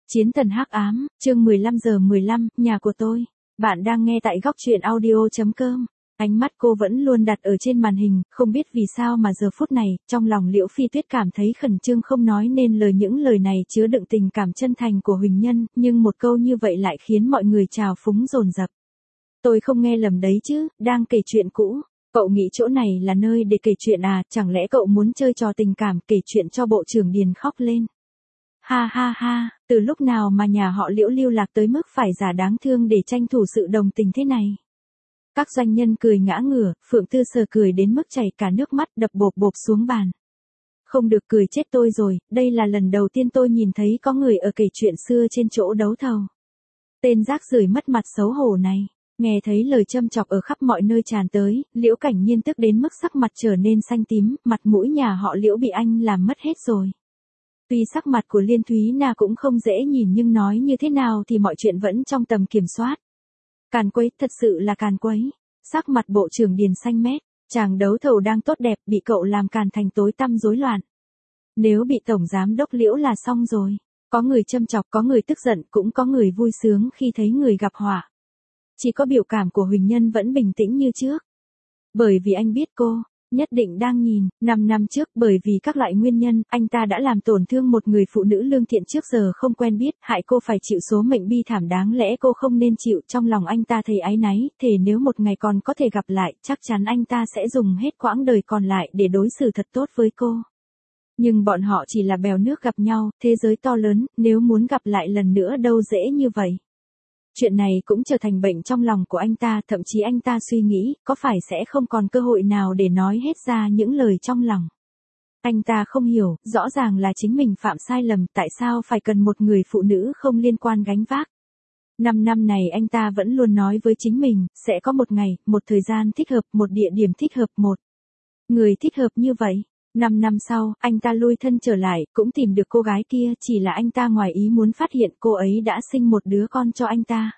Chiến thần hắc ám, chương 15:15, nhà của tôi. Bạn đang nghe tại góc truyện audio.com. Ánh mắt cô vẫn luôn đặt ở trên màn hình, không biết vì sao mà giờ phút này, trong lòng Liễu Phi Tuyết cảm thấy khẩn trương không nói nên lời. Những lời này chứa đựng tình cảm chân thành của Huỳnh Nhân, nhưng một câu như vậy lại khiến mọi người trào phúng dồn dập. Tôi không nghe lầm đấy chứ, đang kể chuyện cũ. Cậu nghĩ chỗ này là nơi để kể chuyện à, chẳng lẽ cậu muốn chơi trò tình cảm kể chuyện cho bộ trưởng Điền khóc lên. Ha ha ha, từ lúc nào mà nhà họ Liễu lưu lạc tới mức phải giả đáng thương để tranh thủ sự đồng tình thế này. Các doanh nhân cười ngã ngửa, Phượng Tư Sở cười đến mức chảy cả nước mắt đập bộp bộp xuống bàn. Không được cười chết tôi rồi, đây là lần đầu tiên tôi nhìn thấy có người ở kể chuyện xưa trên chỗ đấu thầu. Tên rác rưởi mất mặt xấu hổ này. Nghe thấy lời châm chọc ở khắp mọi nơi tràn tới, Liễu Cảnh Nhiên tức đến mức sắc mặt trở nên xanh tím, mặt mũi nhà họ Liễu bị anh làm mất hết rồi. Tuy sắc mặt của Liên Thúy Na cũng không dễ nhìn nhưng nói như thế nào thì mọi chuyện vẫn trong tầm kiểm soát. Càn quấy, thật sự là càn quấy. Sắc mặt bộ trưởng Điền xanh mét, chàng đấu thầu đang tốt đẹp bị cậu làm càn thành tối tăm rối loạn. Nếu bị tổng giám đốc Liễu là xong rồi. Có người châm chọc, có người tức giận, cũng có người vui sướng khi thấy người gặp họa. Chỉ có biểu cảm của Huỳnh Nhân vẫn bình tĩnh như trước. Bởi vì anh biết cô nhất định đang nhìn. 5 năm trước, bởi vì các loại nguyên nhân, anh ta đã làm tổn thương một người phụ nữ lương thiện trước giờ không quen biết, hại cô phải chịu số mệnh bi thảm đáng lẽ cô không nên chịu. Trong lòng anh ta thấy áy náy, thề nếu một ngày còn có thể gặp lại, chắc chắn anh ta sẽ dùng hết quãng đời còn lại để đối xử thật tốt với cô. Nhưng bọn họ chỉ là bèo nước gặp nhau, thế giới to lớn, nếu muốn gặp lại lần nữa đâu dễ như vậy. Chuyện này cũng trở thành bệnh trong lòng của anh ta, thậm chí anh ta suy nghĩ, có phải sẽ không còn cơ hội nào để nói hết ra những lời trong lòng. Anh ta không hiểu, rõ ràng là chính mình phạm sai lầm, tại sao phải cần một người phụ nữ không liên quan gánh vác. 5 năm này anh ta vẫn luôn nói với chính mình, sẽ có một ngày, một thời gian thích hợp, một địa điểm thích hợp, một người thích hợp như vậy. 5 năm sau, anh ta lui thân trở lại, cũng tìm được cô gái kia, chỉ là anh ta ngoài ý muốn phát hiện cô ấy đã sinh một đứa con cho anh ta.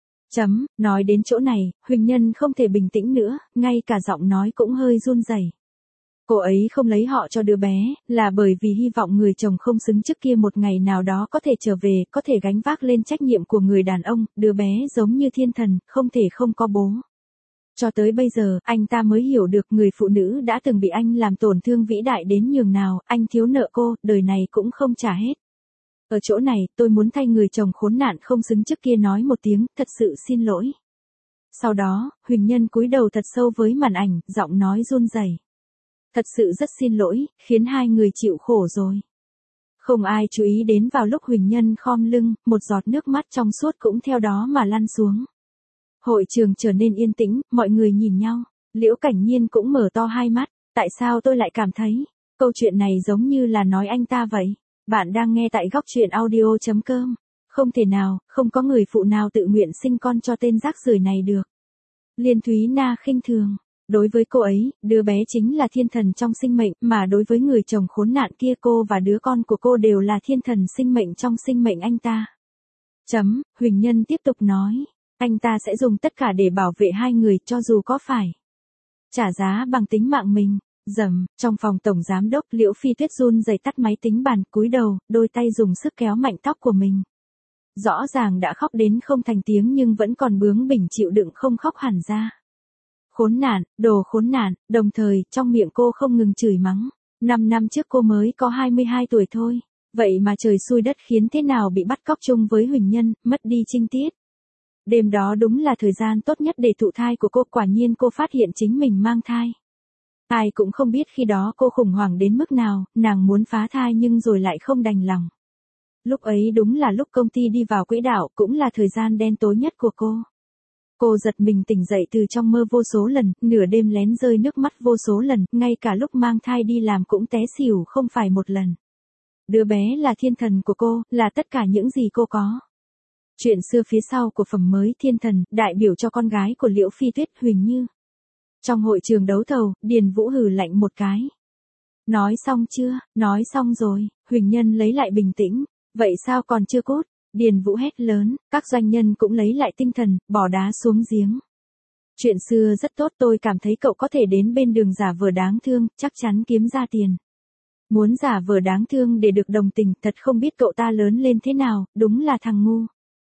Nói đến chỗ này, Huỳnh Nhân không thể bình tĩnh nữa, ngay cả giọng nói cũng hơi run rẩy. Cô ấy không lấy họ cho đứa bé, là bởi vì hy vọng người chồng không xứng trước kia một ngày nào đó có thể trở về, có thể gánh vác lên trách nhiệm của người đàn ông, đứa bé giống như thiên thần, không thể không có bố. Cho tới bây giờ, anh ta mới hiểu được người phụ nữ đã từng bị anh làm tổn thương vĩ đại đến nhường nào, anh thiếu nợ cô, đời này cũng không trả hết. Ở chỗ này, tôi muốn thay người chồng khốn nạn không xứng trước kia nói một tiếng, thật sự xin lỗi. Sau đó, Huỳnh Nhân cúi đầu thật sâu với màn ảnh, giọng nói run rẩy. Thật sự rất xin lỗi, khiến hai người chịu khổ rồi. Không ai chú ý đến vào lúc Huỳnh Nhân khom lưng, một giọt nước mắt trong suốt cũng theo đó mà lăn xuống. Hội trường trở nên yên tĩnh, mọi người nhìn nhau, Liễu Cảnh Nhiên cũng mở to hai mắt, tại sao tôi lại cảm thấy, câu chuyện này giống như là nói anh ta vậy. Bạn đang nghe tại góc truyện audio.com, không thể nào, không có người phụ nào tự nguyện sinh con cho tên rác rưởi này được. Liên Thúy Na khinh thường, đối với cô ấy, đứa bé chính là thiên thần trong sinh mệnh, mà đối với người chồng khốn nạn kia cô và đứa con của cô đều là thiên thần sinh mệnh trong sinh mệnh anh ta. Huỳnh Nhân tiếp tục nói. Anh ta sẽ dùng tất cả để bảo vệ hai người cho dù có phải trả giá bằng tính mạng mình. Trong phòng tổng giám đốc Liễu Phi Tuyết run rẩy tắt máy tính bàn, cúi đầu, đôi tay dùng sức kéo mạnh tóc của mình. Rõ ràng đã khóc đến không thành tiếng nhưng vẫn còn bướng bỉnh chịu đựng không khóc hẳn ra. Khốn nạn, đồ khốn nạn, đồng thời trong miệng cô không ngừng chửi mắng. 5 năm trước cô mới có 22 tuổi thôi, vậy mà trời xui đất khiến thế nào bị bắt cóc chung với Huỳnh Nhân, mất đi trinh tiết. Đêm đó đúng là thời gian tốt nhất để thụ thai của cô, quả nhiên cô phát hiện chính mình mang thai. Ai cũng không biết khi đó cô khủng hoảng đến mức nào, nàng muốn phá thai nhưng rồi lại không đành lòng. Lúc ấy đúng là lúc công ty đi vào quỹ đạo, cũng là thời gian đen tối nhất của cô. Cô giật mình tỉnh dậy từ trong mơ vô số lần, nửa đêm lén rơi nước mắt vô số lần, ngay cả lúc mang thai đi làm cũng té xỉu không phải một lần. Đứa bé là thiên thần của cô, là tất cả những gì cô có. Chuyện xưa phía sau của phẩm mới thiên thần, đại biểu cho con gái của Liễu Phi Tuyết, Huỳnh Như. Trong hội trường đấu thầu, Điền Vũ hừ lạnh một cái. Nói xong chưa? Nói xong rồi. Huỳnh Nhân lấy lại bình tĩnh. Vậy sao còn chưa cốt? Điền Vũ hét lớn, các doanh nhân cũng lấy lại tinh thần, bỏ đá xuống giếng. Chuyện xưa rất tốt, tôi cảm thấy cậu có thể đến bên đường giả vờ đáng thương, chắc chắn kiếm ra tiền. Muốn giả vờ đáng thương để được đồng tình, thật không biết cậu ta lớn lên thế nào, đúng là thằng ngu.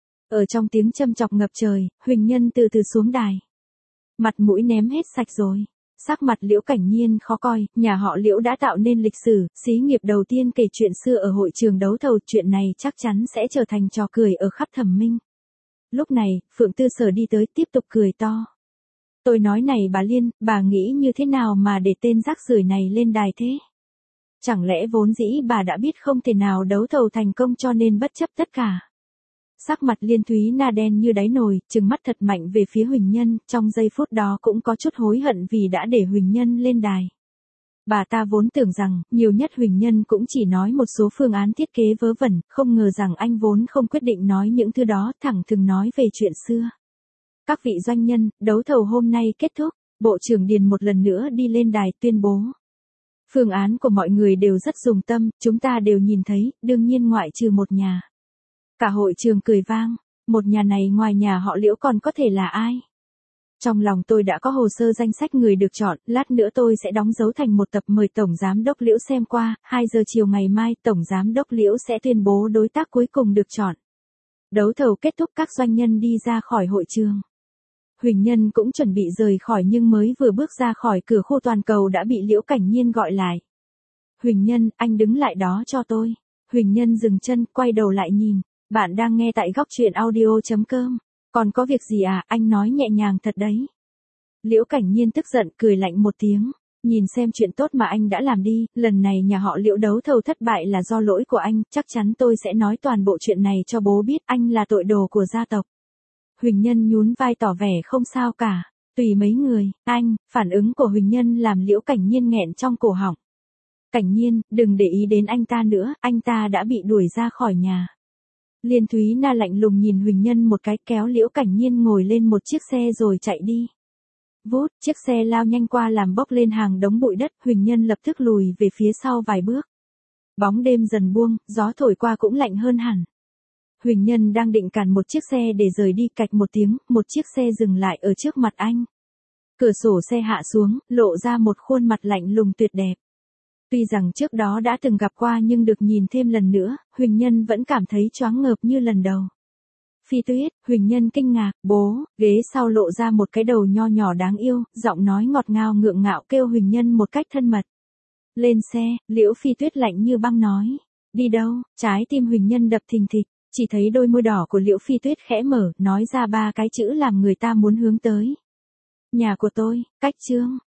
Ở trong tiếng châm chọc ngập trời, Huỳnh Nhân từ từ xuống đài. Mặt mũi ném hết sạch rồi. Sắc mặt Liễu Cảnh Nhiên khó coi, nhà họ Liễu đã tạo nên lịch sử, xí nghiệp đầu tiên kể chuyện xưa ở hội trường đấu thầu, chuyện này chắc chắn sẽ trở thành trò cười ở khắp Thẩm Minh. Lúc này, Phượng Tư Sở đi tới tiếp tục cười to. Tôi nói này bà Liên, bà nghĩ như thế nào mà để tên rác rưởi này lên đài thế? Chẳng lẽ vốn dĩ bà đã biết không thể nào đấu thầu thành công cho nên bất chấp tất cả? Sắc mặt Liên Thúy Na đen như đáy nồi, trừng mắt thật mạnh về phía Huỳnh Nhân, trong giây phút đó cũng có chút hối hận vì đã để Huỳnh Nhân lên đài. Bà ta vốn tưởng rằng, nhiều nhất Huỳnh Nhân cũng chỉ nói một số phương án thiết kế vớ vẩn, không ngờ rằng anh vốn không quyết định nói những thứ đó, thẳng thừng nói về chuyện xưa. Các vị doanh nhân, đấu thầu hôm nay kết thúc, Bộ trưởng Điền một lần nữa đi lên đài tuyên bố. Phương án của mọi người đều rất dùng tâm, chúng ta đều nhìn thấy, đương nhiên ngoại trừ một nhà. Cả hội trường cười vang, một nhà này ngoài nhà họ Liễu còn có thể là ai? Trong lòng tôi đã có hồ sơ danh sách người được chọn, lát nữa tôi sẽ đóng dấu thành một tập mời Tổng Giám đốc Liễu xem qua, 2 giờ chiều ngày mai Tổng Giám đốc Liễu sẽ tuyên bố đối tác cuối cùng được chọn. Đấu thầu kết thúc, các doanh nhân đi ra khỏi hội trường. Huỳnh Nhân cũng chuẩn bị rời khỏi nhưng mới vừa bước ra khỏi cửa khu toàn cầu đã bị Liễu Cảnh Nhiên gọi lại. Huỳnh Nhân, anh đứng lại đó cho tôi. Huỳnh Nhân dừng chân, quay đầu lại nhìn. Bạn đang nghe tại góc truyện audio.com. Còn có việc gì à, anh nói nhẹ nhàng thật đấy. Liễu Cảnh Nhiên tức giận, cười lạnh một tiếng. Nhìn xem chuyện tốt mà anh đã làm đi, lần này nhà họ Liễu đấu thầu thất bại là do lỗi của anh, chắc chắn tôi sẽ nói toàn bộ chuyện này cho bố biết, anh là tội đồ của gia tộc. Huỳnh Nhân nhún vai tỏ vẻ không sao cả, tùy mấy người, anh, phản ứng của Huỳnh Nhân làm Liễu Cảnh Nhiên nghẹn trong cổ họng. Cảnh Nhiên, đừng để ý đến anh ta nữa, anh ta đã bị đuổi ra khỏi nhà. Liên Thúy Na lạnh lùng nhìn Huỳnh Nhân một cái, kéo Liễu Cảnh Nhiên ngồi lên một chiếc xe rồi chạy đi. Vút, chiếc xe lao nhanh qua làm bốc lên hàng đống bụi đất, Huỳnh Nhân lập tức lùi về phía sau vài bước. Bóng đêm dần buông, gió thổi qua cũng lạnh hơn hẳn. Huỳnh Nhân đang định cản một chiếc xe để rời đi, cạch một tiếng, một chiếc xe dừng lại ở trước mặt anh. Cửa sổ xe hạ xuống, lộ ra một khuôn mặt lạnh lùng tuyệt đẹp. Tuy rằng trước đó đã từng gặp qua nhưng được nhìn thêm lần nữa, Huỳnh Nhân vẫn cảm thấy choáng ngợp như lần đầu. Phi Tuyết, Huỳnh Nhân kinh ngạc, bố, ghế sau lộ ra một cái đầu nho nhỏ đáng yêu, giọng nói ngọt ngào ngượng ngạo kêu Huỳnh Nhân một cách thân mật. Lên xe, Liễu Phi Tuyết lạnh như băng nói. Đi đâu? Trái tim Huỳnh Nhân đập thình thịch, chỉ thấy đôi môi đỏ của Liễu Phi Tuyết khẽ mở, nói ra 3 cái chữ làm người ta muốn hướng tới. Nhà của tôi, Cách Trương.